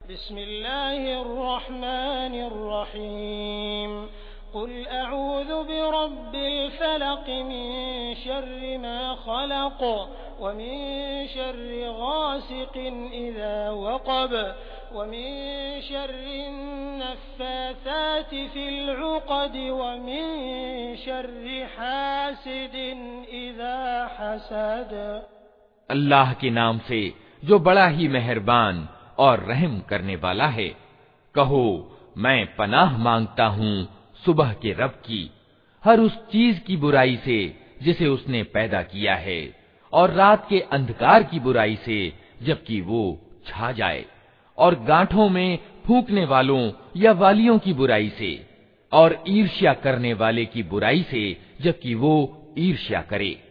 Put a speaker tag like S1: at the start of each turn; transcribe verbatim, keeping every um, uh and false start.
S1: बिस्मिल्लाहिर्रहमानिर्रहीम कुल अऊज़ु बिरब्बिल फलक़ मिन शर्रि मा खलक़ व मिन शर्रि गासिक़िन इज़ा वक़ब व मिन शर्रि नफ़्फ़ाथाति फ़िल उक़द व मिन शर्रि हासिदिन इज़ा हसद।
S2: अल्लाह के नाम से जो बड़ा ही मेहरबान और रहम करने वाला है। कहो, मैं पनाह मांगता हूँ सुबह के रब की, हर उस चीज की बुराई से जिसे उसने पैदा किया है, और रात के अंधकार की बुराई से जबकि वो छा जाए, और गांठों में फूंकने वालों या वालियों की बुराई से, और ईर्ष्या करने वाले की बुराई से जबकि वो ईर्ष्या करे।